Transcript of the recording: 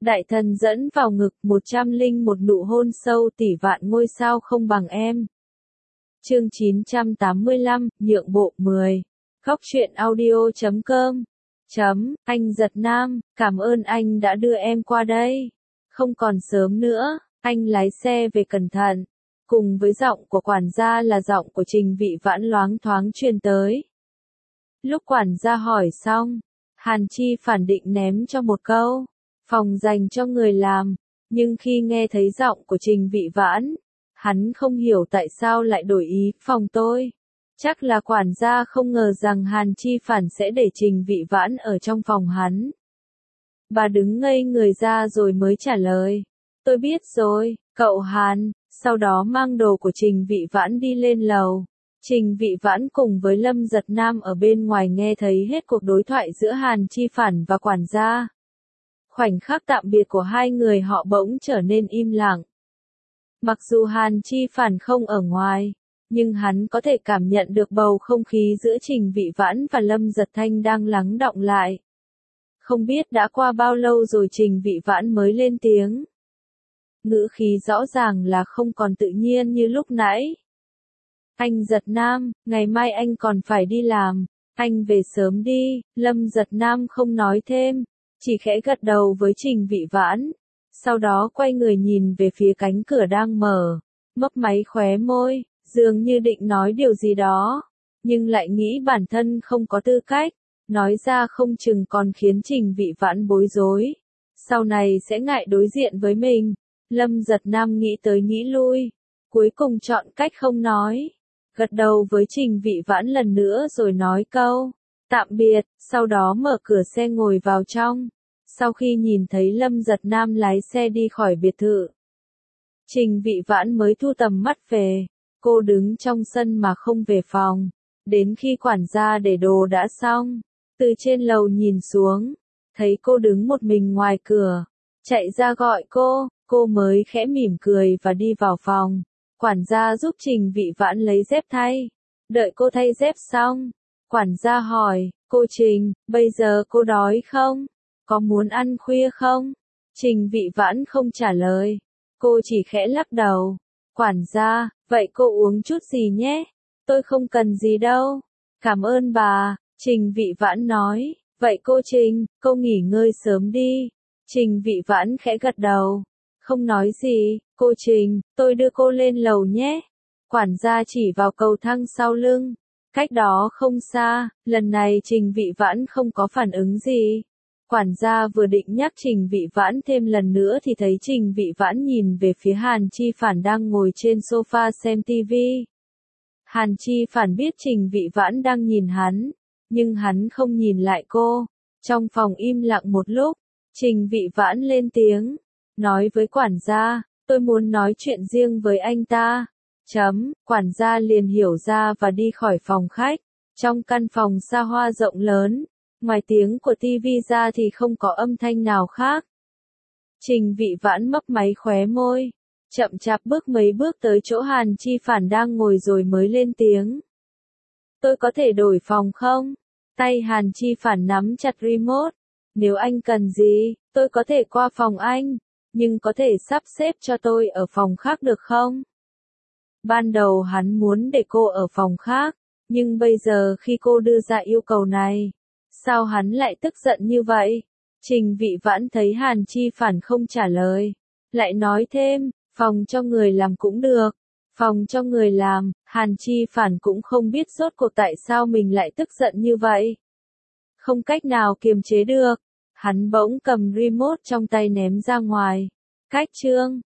Đại thần dẫn vào ngực 101 nụ hôn sâu tỷ vạn ngôi sao không bằng em. Chương 985, nhượng bộ 10. Góc truyện audio.com. Anh Giật Nam, cảm ơn anh đã đưa em qua đây. Không còn sớm nữa, anh lái xe về cẩn thận. Cùng với giọng của quản gia là giọng của Trình Vị Vãn loáng thoáng truyền tới. Lúc quản gia hỏi xong, Hàn Chi Phản định ném cho một câu, phòng dành cho người làm, nhưng khi nghe thấy giọng của Trình Vị Vãn, hắn không hiểu tại sao lại đổi ý, phòng tôi. Chắc là quản gia không ngờ rằng Hàn Chi Phản sẽ để Trình Vị Vãn ở trong phòng hắn. Bà đứng ngây người ra rồi mới trả lời. Tôi biết rồi, cậu Hàn, sau đó mang đồ của Trình Vị Vãn đi lên lầu. Trình Vị Vãn cùng với Lâm Giật Nam ở bên ngoài nghe thấy hết cuộc đối thoại giữa Hàn Chi Phản và quản gia. Khoảnh khắc tạm biệt của hai người họ bỗng trở nên im lặng. Mặc dù Hàn Chi Phản không ở ngoài, nhưng hắn có thể cảm nhận được bầu không khí giữa Trình Vị Vãn và Lâm Giật Thanh đang lắng đọng lại. Không biết đã qua bao lâu rồi Trình Vị Vãn mới lên tiếng. Ngữ khí rõ ràng là không còn tự nhiên như lúc nãy. Anh Giật Nam, ngày mai anh còn phải đi làm, anh về sớm đi. Lâm Giật Nam không nói thêm, chỉ khẽ gật đầu với Trình Vị Vãn. Sau đó quay người nhìn về phía cánh cửa đang mở, mấp máy khóe môi, dường như định nói điều gì đó, nhưng lại nghĩ bản thân không có tư cách, nói ra không chừng còn khiến Trình Vị Vãn bối rối. Sau này sẽ ngại đối diện với mình. Lâm Giật Nam nghĩ tới nghĩ lui, cuối cùng chọn cách không nói. Gật đầu với Trình Vị Vãn lần nữa rồi nói câu tạm biệt, sau đó mở cửa xe ngồi vào trong. Sau khi nhìn thấy Lâm Giật Nam lái xe đi khỏi biệt thự, Trình Vị Vãn mới thu tầm mắt về. Cô đứng trong sân mà không về phòng, đến khi quản gia để đồ đã xong, từ trên lầu nhìn xuống, thấy cô đứng một mình ngoài cửa, chạy ra gọi cô mới khẽ mỉm cười và đi vào phòng. Quản gia giúp Trình Vị Vãn lấy dép thay. Đợi cô thay dép xong, quản gia hỏi, cô Trình, bây giờ cô đói không? Có muốn ăn khuya không? Trình Vị Vãn không trả lời, cô chỉ khẽ lắc đầu. Quản gia, vậy cô uống chút gì nhé? Tôi không cần gì đâu. Cảm ơn bà, Trình Vị Vãn nói. Vậy cô Trình, cô nghỉ ngơi sớm đi. Trình Vị Vãn khẽ gật đầu, không nói gì. Cô Trình, tôi đưa cô lên lầu nhé. Quản gia chỉ vào cầu thang sau lưng. Cách đó không xa, lần này Trình Vị Vãn không có phản ứng gì. Quản gia vừa định nhắc Trình Vị Vãn thêm lần nữa thì thấy Trình Vị Vãn nhìn về phía Hàn Chi Phản đang ngồi trên sofa xem TV. Hàn Chi Phản biết Trình Vị Vãn đang nhìn hắn, nhưng hắn không nhìn lại cô. Trong phòng im lặng một lúc, Trình Vị Vãn lên tiếng, nói với quản gia, tôi muốn nói chuyện riêng với anh ta. Quản gia liền hiểu ra và đi khỏi phòng khách. Trong căn phòng xa hoa rộng lớn, ngoài tiếng của TV ra thì không có âm thanh nào khác. Trình Vị Vãn mấp máy khóe môi, chậm chạp bước mấy bước tới chỗ Hàn Chi Phản đang ngồi rồi mới lên tiếng. Tôi có thể đổi phòng không? Tay Hàn Chi Phản nắm chặt remote. Nếu anh cần gì, tôi có thể qua phòng anh, nhưng có thể sắp xếp cho tôi ở phòng khác được không? Ban đầu hắn muốn để cô ở phòng khác, nhưng bây giờ khi cô đưa ra yêu cầu này, sao hắn lại tức giận như vậy? Trình Vị Vãn thấy Hàn Chi Phản không trả lời, lại nói thêm, phòng cho người làm cũng được. Phòng cho người làm. Hàn Chi Phản cũng không biết rốt cuộc tại sao mình lại tức giận như vậy. Không cách nào kiềm chế được, hắn bỗng cầm remote trong tay ném ra ngoài. Cách chương